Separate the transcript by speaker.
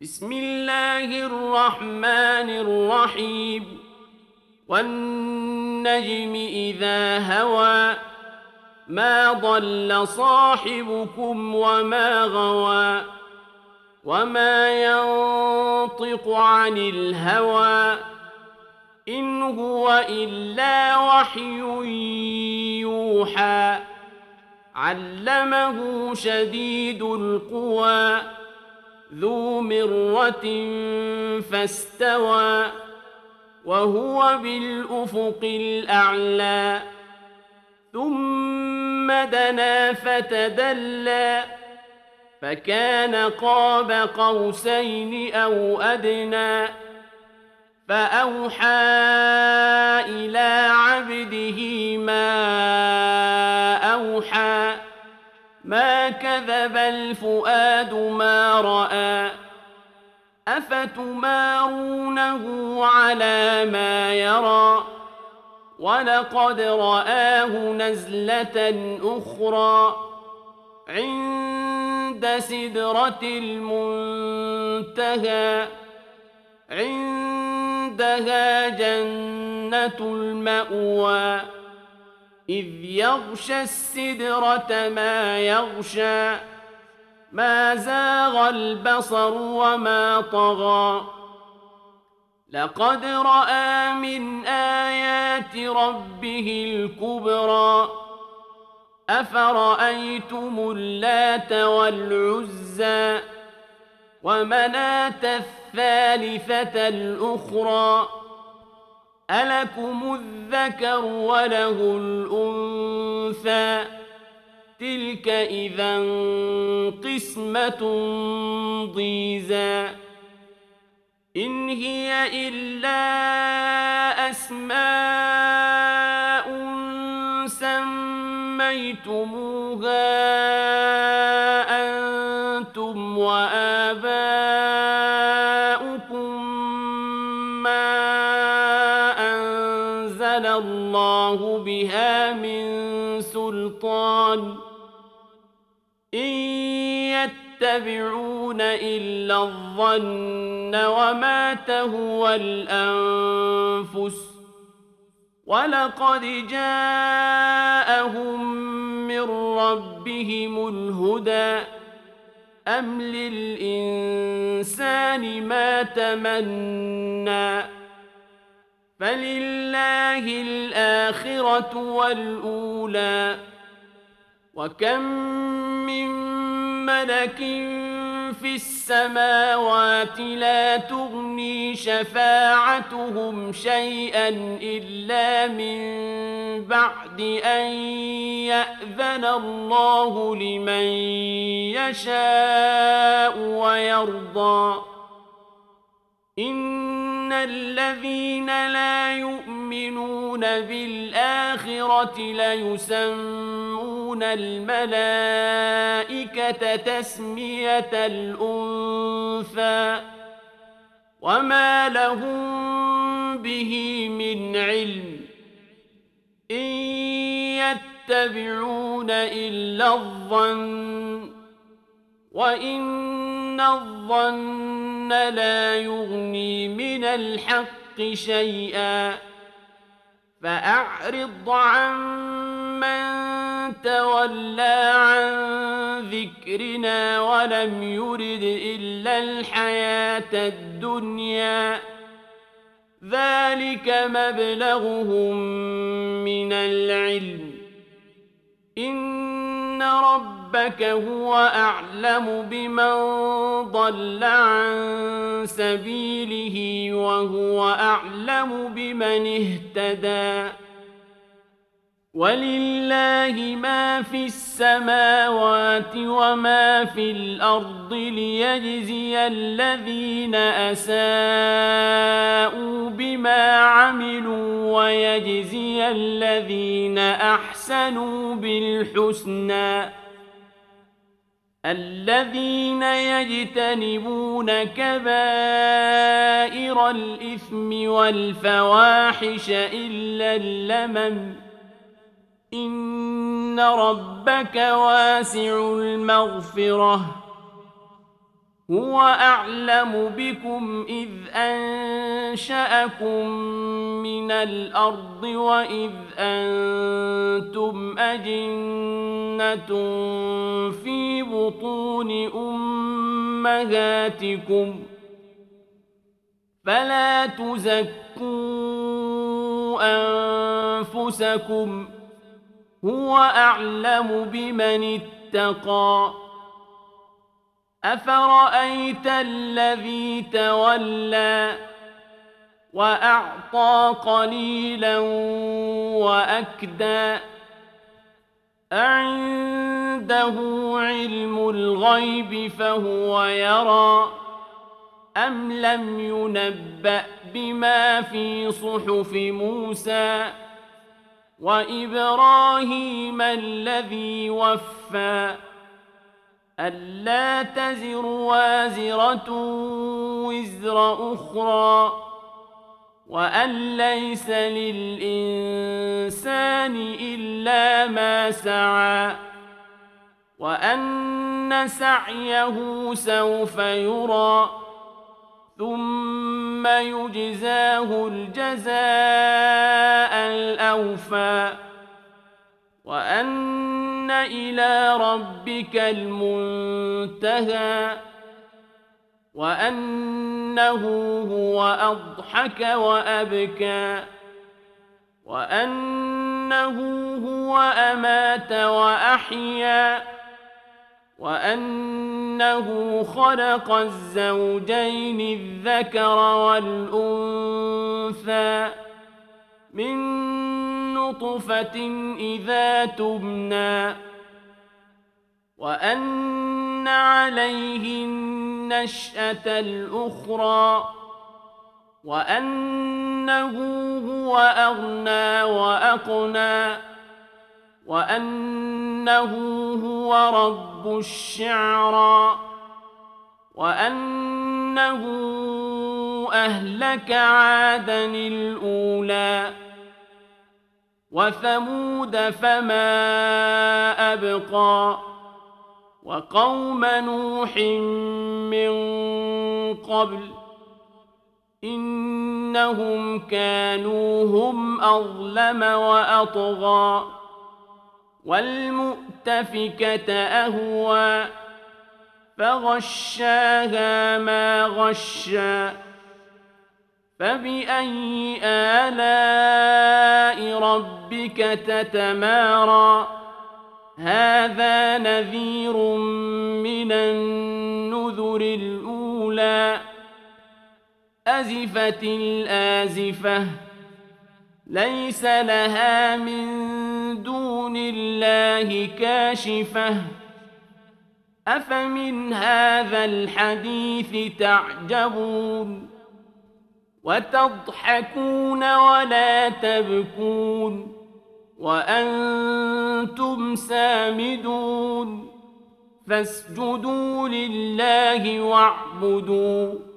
Speaker 1: بسم الله الرحمن الرحيم والنجم إذا هوى ما ضل صاحبكم وما غوى وما ينطق عن الهوى إن هو إلا وحي يوحى علمه شديد القوى ذو مرة فاستوى وهو بالأفق الأعلى ثم دنا فتدلى فكان قاب قوسين أو أدنى فأوحى إلى عبده ما أوحى ما كذب الفؤاد ما رأى أفتمارونه على ما يرى ولقد رآه نزلة أخرى عند سدرة المنتهى عندها جنة المأوى إذ يغشى السدرة ما يغشى ما زاغ البصر وما طغى لقد رأى من آيات ربه الكبرى أفرأيتم اللات والعزى ومناة الثالثة الأخرى ألكم الذكر وله الأنثى تلك إذا قسمة ضيزى إن هي إلا أسماء سميتموها أنتم وآباؤكم ما أنزل الله بها من سلطان إن يتبعون إلا الظن وما تهوى الأنفس ولقد جاءهم من ربهم الهدى أم للإنسان ما تمنى فلله الآخرة والأولى وكم من ملك في السماوات لا تغني شفاعتهم شيئا إلا من بعد أن يأذن الله لمن يشاء ويرضى إن الذين لا يؤمنون بالآخرة ليسمون الملائكة تسمية الأنثى وما لهم به من علم إن يتبعون إلا الظن وإن الظن لا يغني من الحق شيئا فأعرض عن من تولى عن ذكرنا ولم يرد إلا الحياة الدنيا ذلك مبلغهم من العلم إن ربك هو أعلم بمن ضل عن سبيله وهو أعلم بمن اهتدى ولله ما في السماوات وما في الأرض ليجزي الذين أساءوا بما عملوا ويجزي الذين أحسنوا بالحسنى الذين يجتنبون كبائر الإثم والفواحش إلا اللمم إن ربك واسع المغفرة هو أعلم بكم إذ أنشأكم من الأرض وإذ أنتم أجنة في بطون أمهاتكم فلا تزكوا أنفسكم هو أعلم بمن اتقى أفرأيت الذي تولى وأعطى قليلا وأكدى أعنده علم الغيب فهو يرى أم لم ينبأ بما في صحف موسى وإبراهيم الذي وفى ألا تزر وازرة وزر أخرى وأن ليس للإنسان إلا ما سعى وأن سعيه سوف يرى ثم يجزاه الجزاء الأوفى وأن إلى ربك المنتهى وأنه هو أضحك وأبكى وأنه هو أمات وأحيا وأنه خلق الزوجين الذكر والأنثى من نطفة إذا تمنى وأن عليه النشأة الأخرى وأنه هو أغنى وأقنى وأنه هو رب الشعرى وأنه أهلك عادا الأولى وثمود فما أبقى وقوم نوح من قبل إنهم كانوا هم أظلم وأطغى والمؤتفكة أهوى فغشاها ما غشى فبأي آلاء ربك تتمارى هذا نذير من النذر الأولى أزفت الآزفة ليس لها من دون الله كاشفة أفمن هذا الحديث تعجبون وتضحكون ولا تبكون وأنتم سامدون فاسجدوا لله واعبدوا